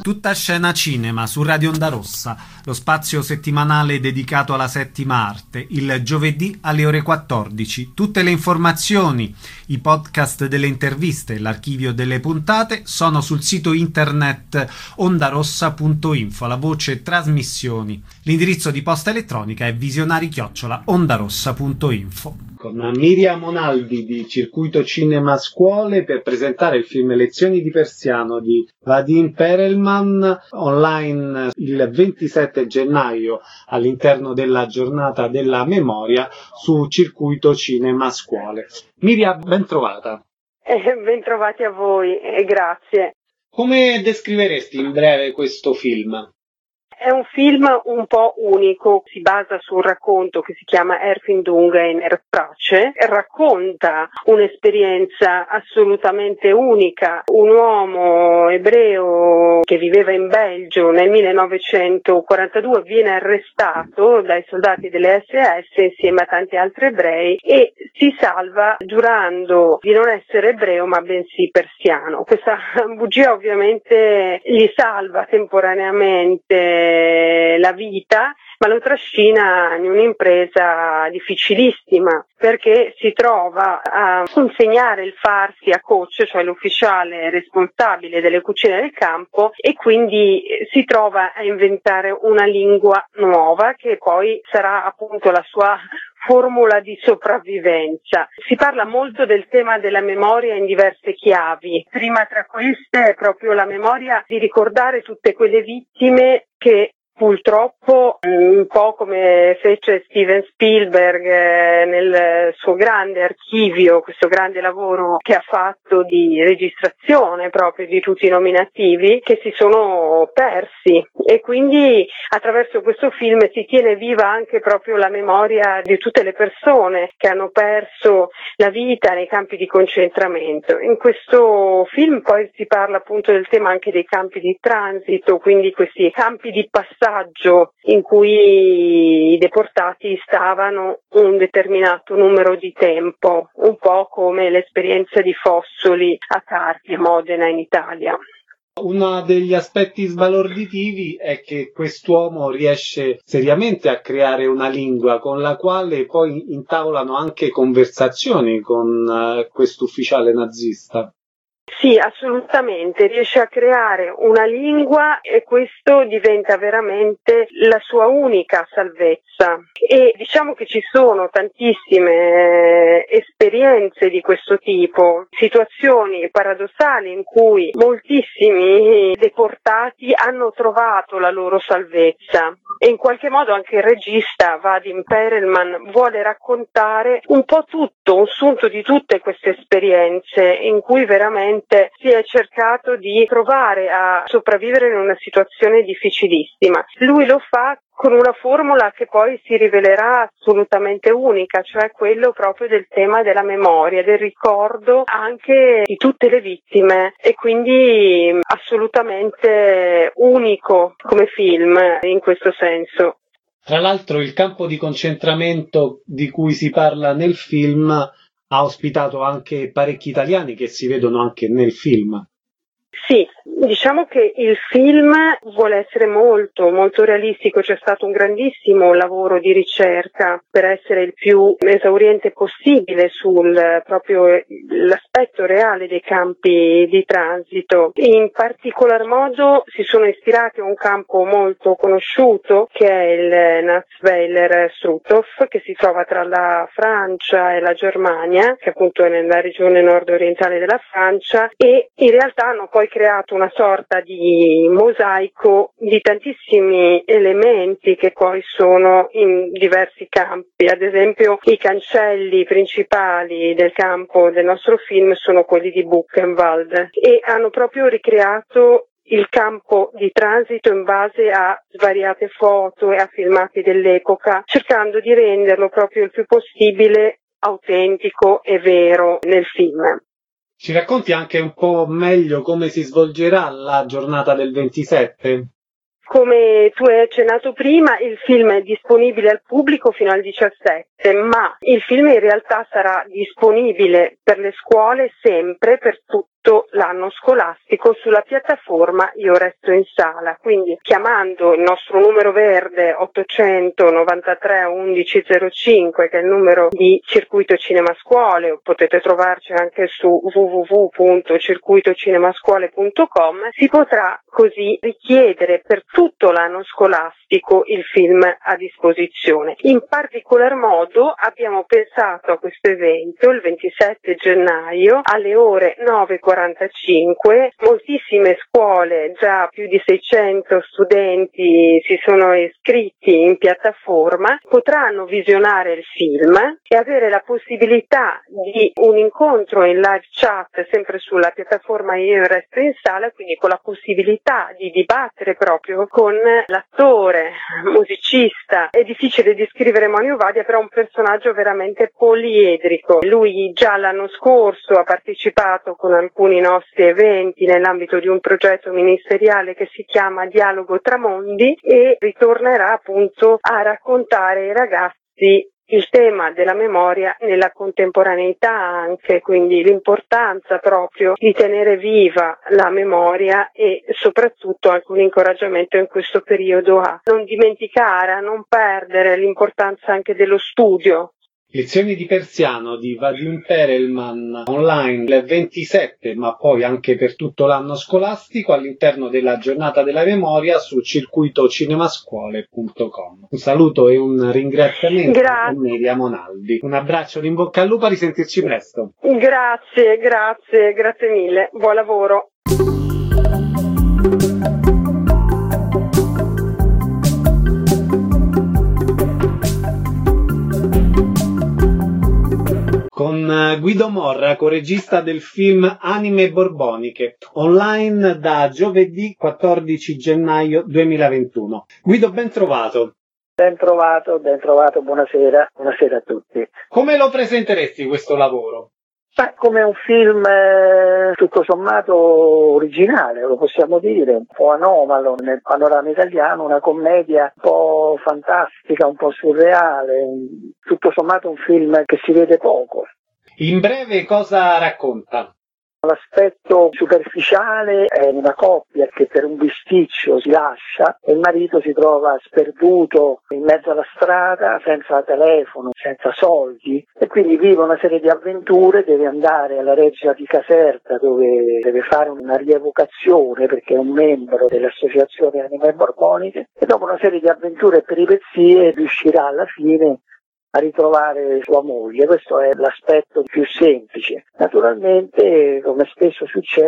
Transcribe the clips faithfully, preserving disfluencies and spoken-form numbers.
Tutta scena cinema su Radio Onda Rossa, lo spazio settimanale dedicato alla settima arte, il giovedì alle ore quattordici. Tutte le informazioni, i podcast delle interviste, l'archivio delle puntate sono sul sito internet ondarossa punto info, la voce trasmissioni. L'indirizzo di posta elettronica è visionari chiocciola ondarossa punto info. Con Miriam Monaldi di Circuito Cinema Scuole per presentare il film Lezioni di persiano di Vadim Perelman, online il ventisette gennaio all'interno della giornata della memoria su Circuito Cinema Scuole. Miriam, ben trovata. Eh, ben trovati a voi e grazie. Come descriveresti in breve questo film? È un film un po' unico, si basa su un racconto che si chiama Erfindungen Erfrace, racconta un'esperienza assolutamente unica. Un uomo ebreo che viveva in Belgio nel millenovecentoquarantadue viene arrestato dai soldati delle esse esse insieme a tanti altri ebrei e si salva giurando di non essere ebreo ma bensì persiano. Questa bugia ovviamente gli salva temporaneamente la vita, ma lo trascina in un'impresa difficilissima perché si trova a insegnare il farsi a coach, cioè l'ufficiale responsabile delle cucine del campo, e quindi si trova a inventare una lingua nuova che poi sarà appunto la sua formula di sopravvivenza. Si parla molto del tema della memoria in diverse chiavi. Prima tra queste è proprio la memoria di ricordare tutte quelle vittime che purtroppo, un po' come fece Steven Spielberg nel suo grande archivio, questo grande lavoro che ha fatto di registrazione proprio di tutti i nominativi, che si sono persi, e quindi attraverso questo film si tiene viva anche proprio la memoria di tutte le persone che hanno perso la vita nei campi di concentramento. In questo film poi si parla appunto del tema anche dei campi di transito, quindi questi campi di passaggio in cui i deportati stavano un determinato numero di tempo, un po' come l'esperienza di Fossoli a Carpi, Modena in Italia. Uno degli aspetti sbalorditivi è che quest'uomo riesce seriamente a creare una lingua con la quale poi intavolano anche conversazioni con uh, quest'ufficiale nazista. Sì, assolutamente, riesce a creare una lingua e questo diventa veramente la sua unica salvezza. E diciamo che ci sono tantissime esperienze di questo tipo, situazioni paradossali in cui moltissimi deportati hanno trovato la loro salvezza. E in qualche modo anche il regista Vadim Perelman vuole raccontare un po' tutto, un sunto di tutte queste esperienze in cui veramente si è cercato di provare a sopravvivere in una situazione difficilissima. Lui lo fa con una formula che poi si rivelerà assolutamente unica, cioè quello proprio del tema della memoria, del ricordo anche di tutte le vittime, e quindi assolutamente unico come film in questo senso. Tra l'altro il campo di concentramento di cui si parla nel film ha ospitato anche parecchi italiani che si vedono anche nel film. Sì, diciamo che il film vuole essere molto, molto realistico, c'è stato un grandissimo lavoro di ricerca per essere il più esauriente possibile sul proprio l'aspetto reale dei campi di transito. In particolar modo si sono ispirati a un campo molto conosciuto che è il Natzweiler Struthof, che si trova tra la Francia e la Germania, che appunto è nella regione nord-orientale della Francia, e in realtà hanno poi creato una sorta di mosaico di tantissimi elementi che poi sono in diversi campi. Ad esempio i cancelli principali del campo del nostro film sono quelli di Buchenwald e hanno proprio ricreato il campo di transito in base a svariate foto e a filmati dell'epoca, cercando di renderlo proprio il più possibile autentico e vero nel film. Ci racconti anche un po' meglio come si svolgerà la giornata del ventisette? Come tu hai accennato prima, il film è disponibile al pubblico fino al diciassette, ma il film in realtà sarà disponibile per le scuole sempre, per tutto tutto l'anno scolastico sulla piattaforma Io Resto in Sala, quindi chiamando il nostro numero verde ottocento novantatré undici zero cinque, che è il numero di Circuito Cinema Scuole, o potete trovarci anche su w w w punto circuito cinema scuole punto com, si potrà così richiedere per tutto l'anno scolastico il film a disposizione. In particolar modo abbiamo pensato a questo evento il ventisette gennaio alle ore nove e quarantacinque. Moltissime scuole, già più di seicento studenti si sono iscritti in piattaforma, potranno visionare il film e avere la possibilità di un incontro in live chat sempre sulla piattaforma Io Resto in Sala, quindi con la possibilità di dibattere proprio con l'attore, musicista. È difficile descrivere Manio Vadia, però è un personaggio veramente poliedrico. Lui già l'anno scorso ha partecipato con alcuni nostri eventi nell'ambito di un progetto ministeriale che si chiama Dialogo tra Mondi e ritornerà appunto a raccontare ai ragazzi il tema della memoria nella contemporaneità anche, quindi l'importanza proprio di tenere viva la memoria e soprattutto anche un incoraggiamento in questo periodo a non dimenticare, a non perdere l'importanza anche dello studio. Lezioni di persiano di Vadim Perelman online il ventisette, ma poi anche per tutto l'anno scolastico all'interno della giornata della memoria su circuito cinemascuole punto com. Un saluto e un ringraziamento a Miriam Monaldi. Un abbraccio, in bocca al lupo, a risentirci presto. Grazie, grazie, grazie mille. Buon lavoro. Con Guido Morra, coregista del film Anime Borboniche, online da giovedì quattordici gennaio duemilaventuno. Guido, ben trovato. Ben trovato, ben trovato, buonasera, buonasera a tutti. Come lo presenteresti questo lavoro? Beh, come un film eh, tutto sommato originale, lo possiamo dire, un po' anomalo nel panorama italiano, una commedia un po' fantastica, un po' surreale, un, tutto sommato un film che si vede poco. In breve, cosa racconta? L'aspetto superficiale è una coppia che per un bisticcio si lascia e il marito si trova sperduto in mezzo alla strada, senza telefono, senza soldi, e quindi vive una serie di avventure. Deve andare alla Reggia di Caserta, dove deve fare una rievocazione perché è un membro dell'associazione Anime Borboniche, e dopo una serie di avventure e peripezie riuscirà alla fine a ritrovare sua moglie. Questo è l'aspetto più semplice. Naturalmente, come spesso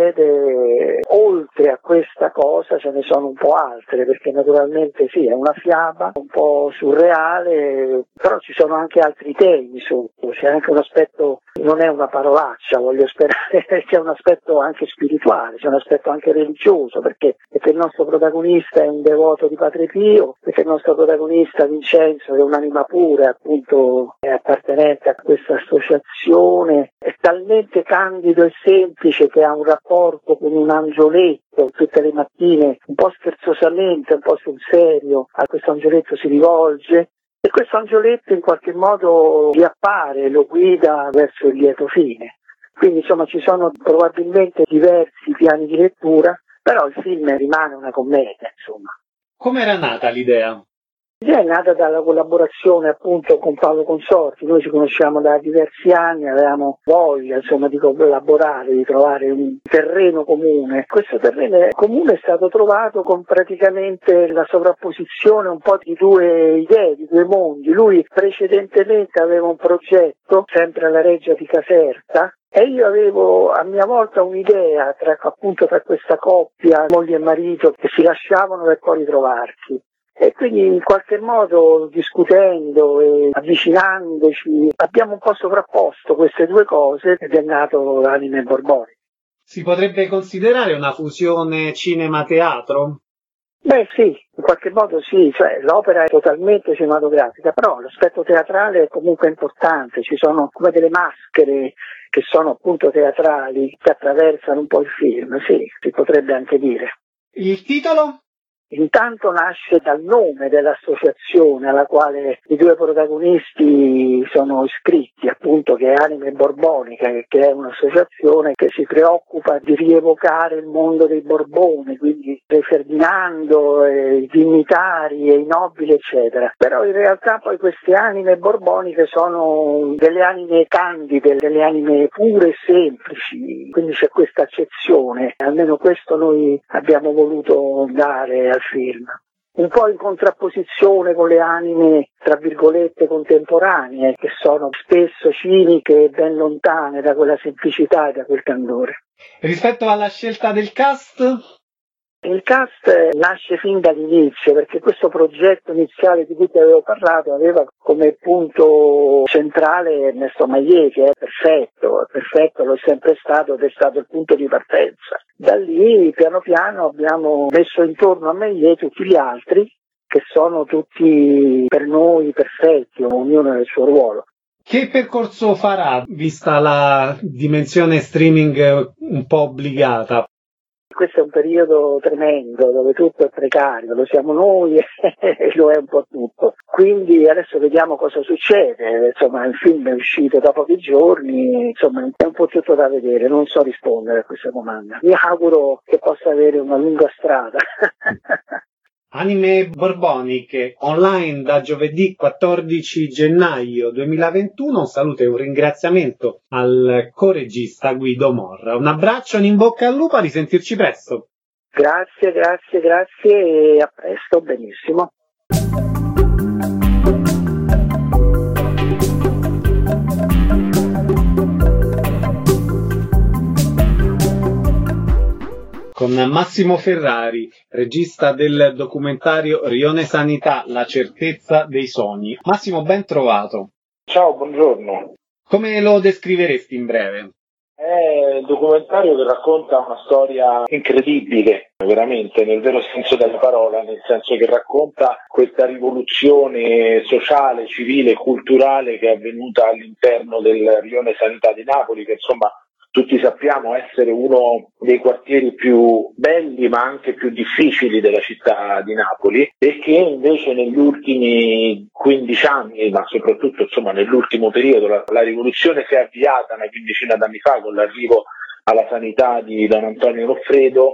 succede, oltre a questa cosa ce ne sono un po' altre, perché naturalmente sì, è una fiaba un po' surreale, però ci sono anche altri temi sotto, c'è anche un aspetto, non è una parolaccia, voglio sperare, c'è un aspetto anche spirituale, c'è un aspetto anche religioso, perché, perché il nostro protagonista è un devoto di Padre Pio, perché il nostro protagonista Vincenzo è un'anima pura, appunto è appartenente a questa associazione, è talmente candido e semplice che ha un rapporto con un angioletto tutte le mattine, un po' scherzosamente, un po' sul serio, a questo angioletto si rivolge e questo angioletto in qualche modo gli appare, lo guida verso il lieto fine. Quindi insomma ci sono probabilmente diversi piani di lettura, però il film rimane una commedia, insomma. Come era nata l'idea? L'idea è nata dalla collaborazione appunto con Paolo Consorti. Noi ci conosciamo da diversi anni, avevamo voglia insomma di collaborare, di trovare un terreno comune. Questo terreno comune è stato trovato con praticamente la sovrapposizione un po' di due idee, di due mondi. Lui precedentemente aveva un progetto, sempre alla Reggia di Caserta, e io avevo a mia volta un'idea tra, appunto tra questa coppia, moglie e marito, che si lasciavano per poi ritrovarsi. E quindi in qualche modo discutendo e avvicinandoci abbiamo un po' sovrapposto queste due cose ed è nato Anime Borboniche. Si potrebbe considerare una fusione cinema-teatro? Beh sì, in qualche modo sì, cioè l'opera è totalmente cinematografica, però l'aspetto teatrale è comunque importante, ci sono come delle maschere che sono appunto teatrali che attraversano un po' il film, sì, si potrebbe anche dire. Il titolo? Intanto nasce dal nome dell'associazione alla quale i due protagonisti sono iscritti, appunto, che è Anime Borbonica, che è un'associazione che si preoccupa di rievocare il mondo dei Borboni, quindi Re Ferdinando, eh, i dignitari e i nobili, eccetera. Però in realtà poi queste anime borboniche sono delle anime candide, delle anime pure e semplici, quindi c'è questa accezione, almeno questo noi abbiamo voluto dare al film. Un po' in contrapposizione con le anime, tra virgolette, contemporanee, che sono spesso ciniche e ben lontane da quella semplicità e da quel candore. Rispetto alla scelta del cast? Il cast nasce fin dall'inizio, perché questo progetto iniziale di cui ti avevo parlato aveva come punto centrale Ernesto Maillet, che è perfetto, è perfetto, lo è sempre stato ed è stato il punto di partenza. Da lì, piano piano, abbiamo messo intorno a Maillet tutti gli altri, che sono tutti per noi perfetti, ognuno nel suo ruolo. Che percorso farà, vista la dimensione streaming un po' obbligata? Questo è un periodo tremendo dove tutto è precario, lo siamo noi e lo è un po' tutto. Quindi adesso vediamo cosa succede. Insomma, il film è uscito da pochi giorni, insomma è un po' tutto da vedere, non so rispondere a questa domanda. Mi auguro che possa avere una lunga strada. Anime Borboniche, online da giovedì quattordici gennaio duemilaventuno. Un saluto e un ringraziamento al co-regista Guido Morra. Un abbraccio, un in bocca al lupo, a risentirci presto. Grazie, grazie, grazie e a presto, benissimo. Con Massimo Ferrari, regista del documentario Rione Sanità, la certezza dei sogni. Massimo, ben trovato. Ciao, buongiorno. Come lo descriveresti in breve? È un documentario che racconta una storia incredibile, veramente, nel vero senso della parola, nel senso che racconta questa rivoluzione sociale, civile e culturale che è avvenuta all'interno del Rione Sanità di Napoli, che insomma tutti sappiamo essere uno dei quartieri più belli ma anche più difficili della città di Napoli, e che invece negli ultimi quindici anni, ma soprattutto insomma nell'ultimo periodo, la, la rivoluzione si è avviata una quindicina d'anni fa con l'arrivo alla sanità di Don Antonio Loffredo,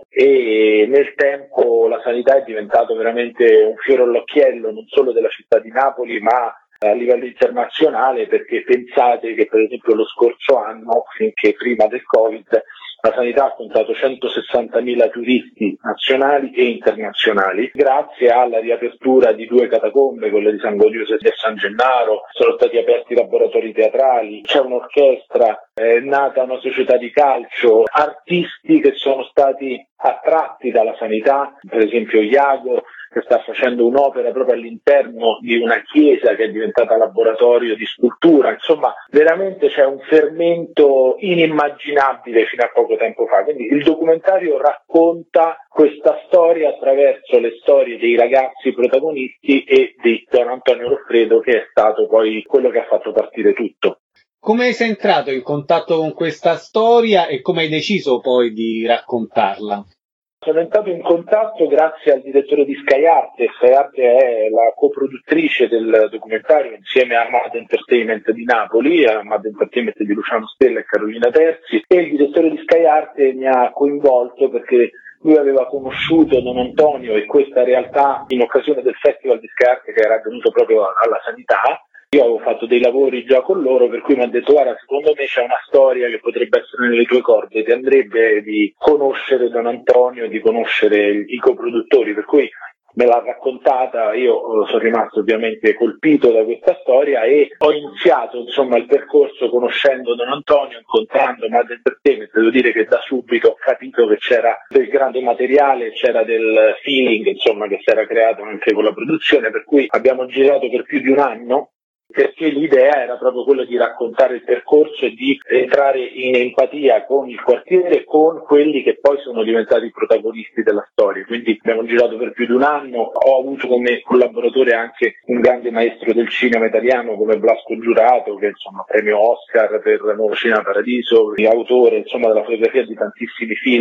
e nel tempo la sanità è diventato veramente un fiore all'occhiello non solo della città di Napoli ma a livello internazionale, perché pensate che per esempio lo scorso anno, finché prima del Covid, la sanità ha contato centosessantamila turisti nazionali e internazionali, grazie alla riapertura di due catacombe, quelle di San Godioso e di San Gennaro. Sono stati aperti laboratori teatrali, c'è un'orchestra, è nata una società di calcio, artisti che sono stati attratti dalla sanità, per esempio Iago, che sta facendo un'opera proprio all'interno di una chiesa che è diventata laboratorio di scultura. Insomma, veramente c'è un fermento inimmaginabile fino a poco tempo fa. Quindi il documentario racconta questa storia attraverso le storie dei ragazzi protagonisti e di Don Antonio Loffredo, che è stato poi quello che ha fatto partire tutto. Come sei entrato in contatto con questa storia e come hai deciso poi di raccontarla? Sono entrato in contatto grazie al direttore di Sky Arte. Sky Arte è la coproduttrice del documentario insieme a Mad Entertainment di Napoli, a Mad Entertainment di Luciano Stella e Carolina Terzi, e il direttore di Sky Arte mi ha coinvolto perché lui aveva conosciuto Don Antonio e questa realtà in occasione del Festival di Sky Arte che era avvenuto proprio alla sanità. Io avevo fatto dei lavori già con loro, per cui mi ha detto: guarda, secondo me c'è una storia che potrebbe essere nelle tue corde, ti andrebbe di conoscere Don Antonio e di conoscere i coproduttori, per cui me l'ha raccontata. Io sono rimasto ovviamente colpito da questa storia e ho iniziato insomma il percorso conoscendo Don Antonio, incontrando Mad Entertainment. Devo dire che da subito ho capito che c'era del grande materiale, c'era del feeling insomma che si era creato anche con la produzione, per cui abbiamo girato per più di un anno, perché l'idea era proprio quella di raccontare il percorso e di entrare in empatia con il quartiere, con quelli che poi sono diventati i protagonisti della storia. Quindi abbiamo girato per più di un anno, ho avuto come collaboratore anche un grande maestro del cinema italiano come Blasco Giurato, che insomma premio Oscar per Nuovo Cinema Paradiso, autore insomma della fotografia di tantissimi film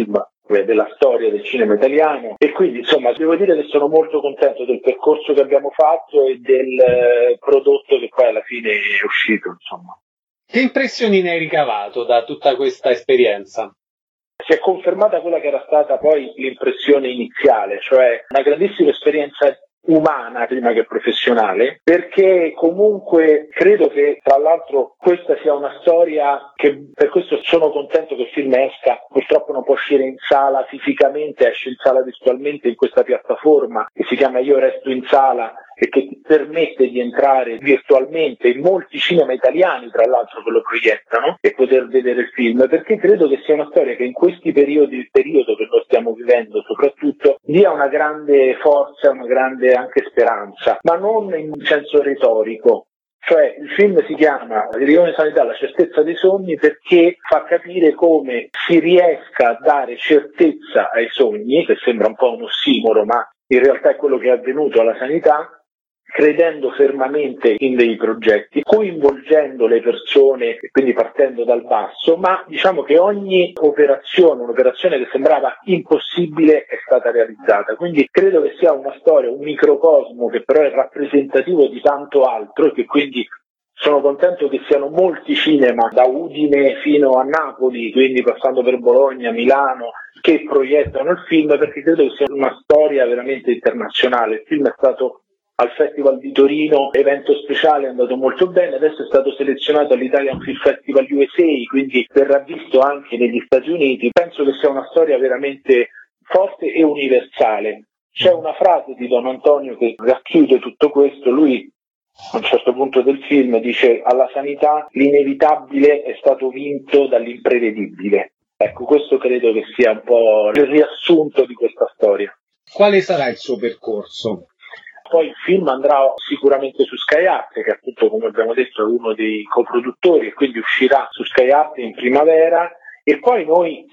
della storia del cinema italiano, e quindi insomma devo dire che sono molto contento del percorso che abbiamo fatto e del eh, prodotto che poi alla fine è uscito, insomma. Che impressioni ne hai ricavato da tutta questa esperienza? Si è confermata quella che era stata poi l'impressione iniziale, cioè una grandissima esperienza umana prima che professionale, perché comunque credo che tra l'altro questa sia una storia che, per questo sono contento che il film esca, purtroppo non può uscire in sala fisicamente, esce in sala virtualmente in questa piattaforma che si chiama Io Resto in Sala e che ti permette di entrare virtualmente in molti cinema italiani, tra l'altro, che lo proiettano, e poter vedere il film, perché credo che sia una storia che in questi periodi, il periodo che noi stiamo vivendo soprattutto, dia una grande forza, una grande anche speranza, ma non in senso retorico. Cioè il film si chiama Rione Sanità, la certezza dei sogni, perché fa capire come si riesca a dare certezza ai sogni, che sembra un po' un ossimoro, ma in realtà è quello che è avvenuto alla sanità, credendo fermamente in dei progetti, coinvolgendo le persone, quindi partendo dal basso, ma diciamo che ogni operazione, un'operazione che sembrava impossibile, è stata realizzata. Quindi credo che sia una storia, un microcosmo che però è rappresentativo di tanto altro, e che quindi sono contento che siano molti cinema, da Udine fino a Napoli, quindi passando per Bologna, Milano, che proiettano il film, perché credo che sia una storia veramente internazionale. Il film è stato al Festival di Torino, evento speciale, è andato molto bene, adesso è stato selezionato all'Italian Film Festival U S A, quindi verrà visto anche negli Stati Uniti. Penso che sia una storia veramente forte e universale. C'è una frase di Don Antonio che racchiude tutto questo. Lui a un certo punto del film dice: alla sanità l'inevitabile è stato vinto dall'imprevedibile. Ecco, questo credo che sia un po' il riassunto di questa storia. Quale sarà il suo percorso? Poi il film andrà sicuramente su Sky Arte, che appunto, come abbiamo detto, è uno dei coproduttori, e quindi uscirà su Sky Arte in primavera. E poi noi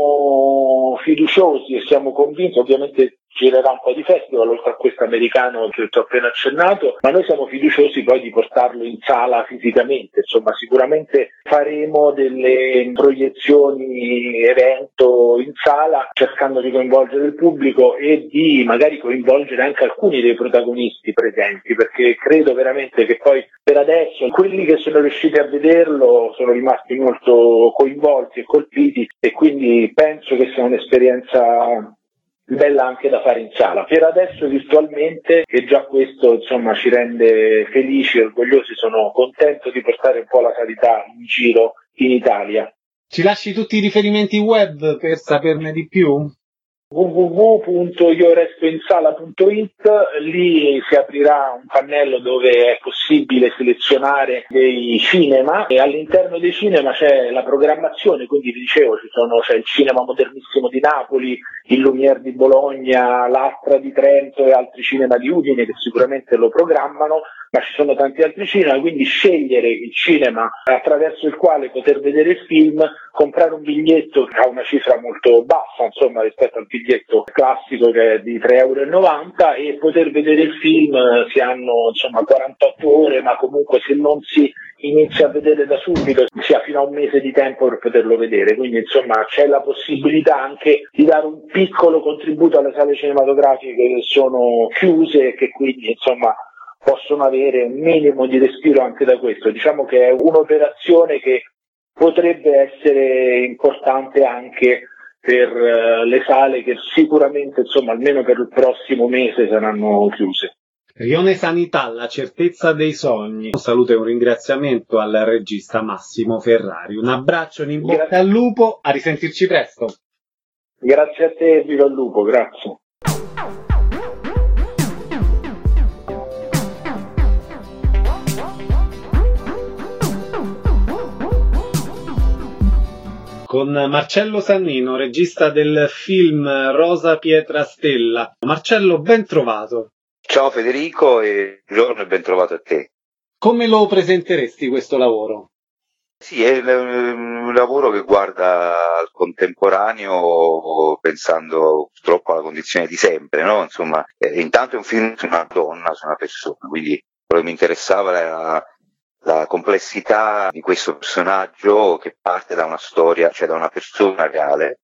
siamo fiduciosi e siamo convinti, ovviamente girerà un po' di festival, oltre a questo americano che ti ho appena accennato, ma noi siamo fiduciosi poi di portarlo in sala fisicamente. Insomma, sicuramente faremo delle proiezioni evento in sala, cercando di coinvolgere il pubblico e di magari coinvolgere anche alcuni dei protagonisti presenti, perché credo veramente che poi per adesso quelli che sono riusciti a vederlo sono rimasti molto coinvolti e colpiti, e quindi penso che sia un'esperienza bella anche da fare in sala. Per adesso virtualmente, e già questo insomma ci rende felici e orgogliosi. Sono contento di portare un po' la sanità in giro in Italia. Ci lasci tutti i riferimenti web per saperne di più? w w w punto io resto in sala punto i t, lì si aprirà un pannello dove è possibile selezionare dei cinema, e all'interno dei cinema c'è la programmazione, quindi vi dicevo ci sono, c'è il Cinema Modernissimo di Napoli, il Lumière di Bologna, l'Astra di Trento e altri cinema di Udine che sicuramente lo programmano, ma ci sono tanti altri cinema, quindi scegliere il cinema attraverso il quale poter vedere il film, comprare un biglietto che ha una cifra molto bassa, insomma, rispetto al biglietto classico che è di tre e novanta euro, e poter vedere il film. Si hanno insomma quarantotto ore, ma comunque se non si inizia a vedere da subito si ha fino a un mese di tempo per poterlo vedere, quindi insomma c'è la possibilità anche di dare un piccolo contributo alle sale cinematografiche che sono chiuse e che quindi insomma possono avere un minimo di respiro anche da questo. Diciamo che è un'operazione che potrebbe essere importante anche per uh, le sale che sicuramente, insomma, almeno per il prossimo mese saranno chiuse. Rione Sanità, la certezza dei sogni. Un saluto e un ringraziamento al regista Massimo Ferrari. Un abbraccio, in bocca Gra- al lupo, a risentirci presto. Grazie a te, viva il lupo, grazie. Con Marcello Sannino, regista del film Rosa Pietra Stella. Marcello, ben trovato. Ciao Federico, e buongiorno e ben trovato a te. Come lo presenteresti questo lavoro? Sì, è un lavoro che guarda al contemporaneo pensando purtroppo alla condizione di sempre, no? Insomma, eh, intanto è un film su una donna, su una persona, quindi quello che mi interessava era la complessità di questo personaggio che parte da una storia, cioè da una persona reale,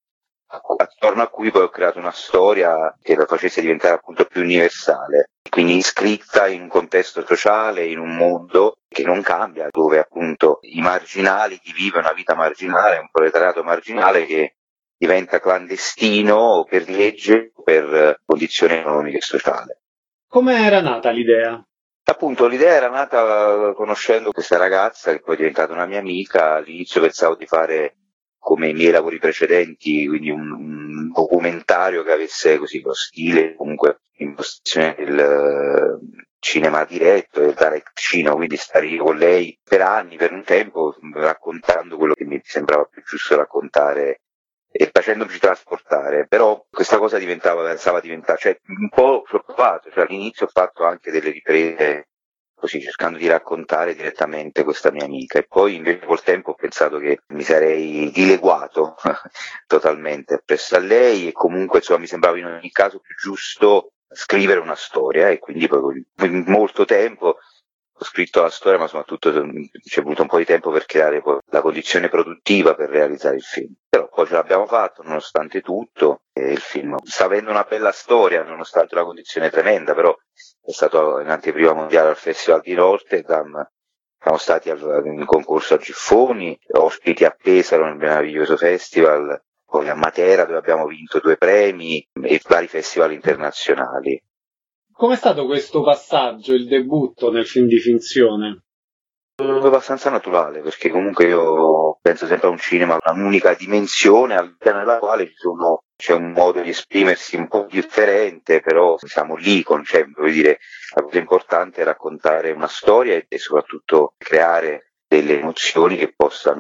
attorno a cui poi ho creato una storia che la facesse diventare appunto più universale, quindi iscritta in un contesto sociale, in un mondo che non cambia, dove appunto i marginali, chi vive una vita marginale, un proletariato marginale che diventa clandestino per legge o per condizioni economiche e sociali. Come era nata l'idea? Appunto, l'idea era nata conoscendo questa ragazza che poi è diventata una mia amica. All'inizio pensavo di fare come i miei lavori precedenti, quindi un, un documentario che avesse così lo stile, comunque impostazione del uh, cinema diretto, del direct cinema, quindi stare io con lei per anni, per un tempo, raccontando quello che mi sembrava più giusto raccontare e facendoci trasportare. Però questa cosa diventava, pensava diventare, cioè un po' ci ho provato, cioè all'inizio ho fatto anche delle riprese così cercando di raccontare direttamente questa mia amica, e poi invece col tempo ho pensato che mi sarei dileguato totalmente appresso a lei, e comunque insomma mi sembrava in ogni caso più giusto scrivere una storia, e quindi poi in molto tempo ho scritto la storia, ma soprattutto ci è voluto un po' di tempo per creare poi la condizione produttiva per realizzare il film. Però poi ce l'abbiamo fatto nonostante tutto, e il film sta avendo una bella storia nonostante una condizione tremenda, però è stato in anteprima mondiale al Festival di Rotterdam, siamo stati al, in concorso a Giffoni, ospiti a Pesaro nel meraviglioso festival, poi a Matera dove abbiamo vinto due premi e vari festival internazionali. Com'è stato questo passaggio, il debutto nel film di finzione? È abbastanza naturale, perché comunque io penso sempre a un cinema, a un'unica dimensione all'interno della quale ci sono, c'è un modo di esprimersi un po' differente, però siamo lì, con, cioè, voglio dire, la cosa importante è raccontare una storia e, e soprattutto creare delle emozioni che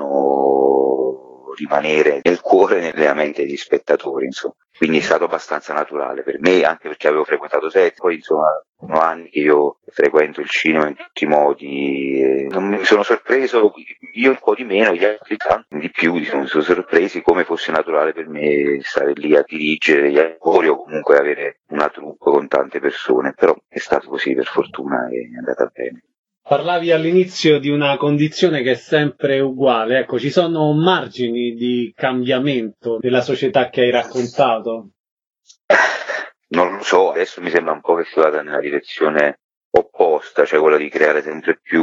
possano rimanere nel cuore e nella mente degli spettatori, insomma. Quindi è stato abbastanza naturale per me, anche perché avevo frequentato set, poi insomma sono anni che io frequento il cinema in tutti i modi, e non mi sono sorpreso, io un po' di meno, gli altri tanti di più, mi sono sorpresi come fosse naturale per me stare lì a dirigere gli attori o comunque avere una troupe con tante persone, però è stato così per fortuna e è andata bene. Parlavi all'inizio di una condizione che è sempre uguale, ecco, ci sono margini di cambiamento della società che hai raccontato? Non lo so, adesso mi sembra un po' che si vada nella direzione opposta, cioè quella di creare sempre più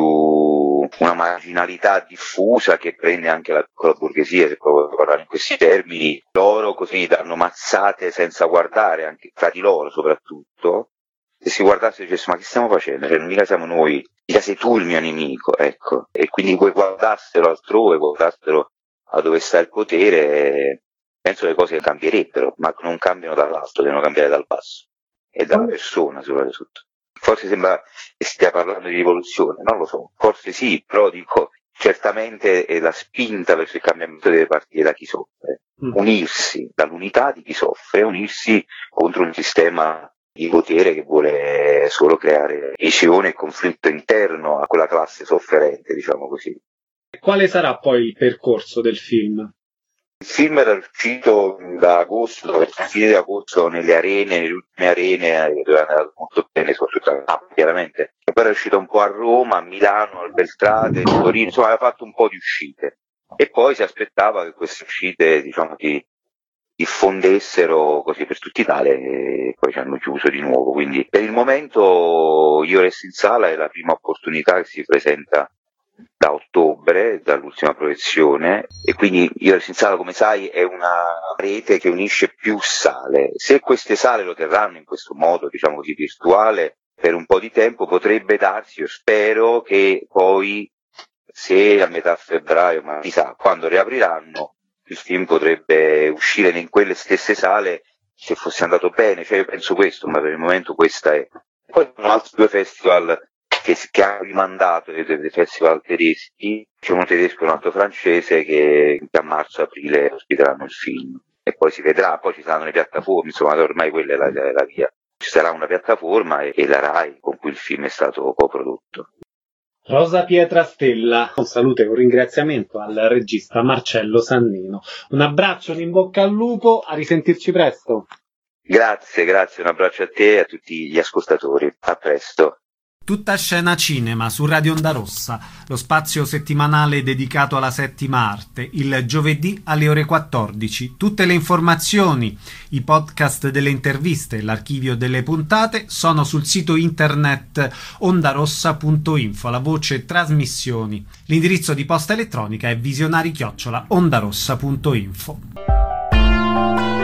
una marginalità diffusa che prende anche la piccola borghesia, se proprio parlare in questi termini. Loro così danno mazzate senza guardare, anche fra di loro soprattutto. Se si guardasse e dicesse ma che stiamo facendo? Cioè, mica siamo noi, mica sei tu il mio nemico, ecco. E quindi poi guardassero altrove, guardassero a dove sta il potere, penso che le cose cambierebbero, ma non cambiano dall'alto, devono cambiare dal basso e dalla persona soprattutto. Forse sembra che stia parlando di rivoluzione, non lo so, forse sì, però dico, certamente la spinta verso il cambiamento deve partire da chi soffre, unirsi, dall'unità di chi soffre, unirsi contro un sistema di potere che vuole solo creare divisione e conflitto interno a quella classe sofferente, diciamo così. Quale sarà poi il percorso del film? Il film era uscito da agosto, verso la fine di agosto, nelle arene, nelle ultime arene, dove è andato molto bene, soprattutto a Napoli, chiaramente. E poi era uscito un po' a Roma, a Milano, al Beltrade, a Torino, insomma aveva fatto un po' di uscite. E poi si aspettava che queste uscite, diciamo, di diffondessero così per tutta Italia, e poi ci hanno chiuso di nuovo. Quindi per il momento Io resto in sala è la prima opportunità che si presenta da ottobre, dall'ultima proiezione, e quindi Io resto in sala, come sai, è una rete che unisce più sale. Se queste sale lo terranno in questo modo, diciamo così, virtuale per un po' di tempo, potrebbe darsi, io spero, che poi se a metà febbraio, ma chissà, quando riapriranno, il film potrebbe uscire in quelle stesse sale se fosse andato bene, cioè io penso questo, ma per il momento questa è. Poi ci sono altri due festival che, che hanno rimandato, dei, dei festival tedeschi, c'è uno tedesco e un altro francese che, che a marzo-aprile ospiteranno il film, e poi si vedrà, poi ci saranno le piattaforme, insomma ormai quella è la, la via. Ci sarà una piattaforma e, e la RAI con cui il film è stato coprodotto. Rosa Pietra Stella, un saluto e un ringraziamento al regista Marcello Sannino. Un abbraccio, un in bocca al lupo, a risentirci presto. Grazie, grazie, un abbraccio a te e a tutti gli ascoltatori. A presto. Tutta scena cinema su Radio Onda Rossa, lo spazio settimanale dedicato alla settima arte, il giovedì alle ore quattordici. Tutte le informazioni, i podcast delle interviste e l'archivio delle puntate sono sul sito internet ondarossa punto info, la voce trasmissioni. L'indirizzo di posta elettronica è visionari chiocciola ondarossa punto info.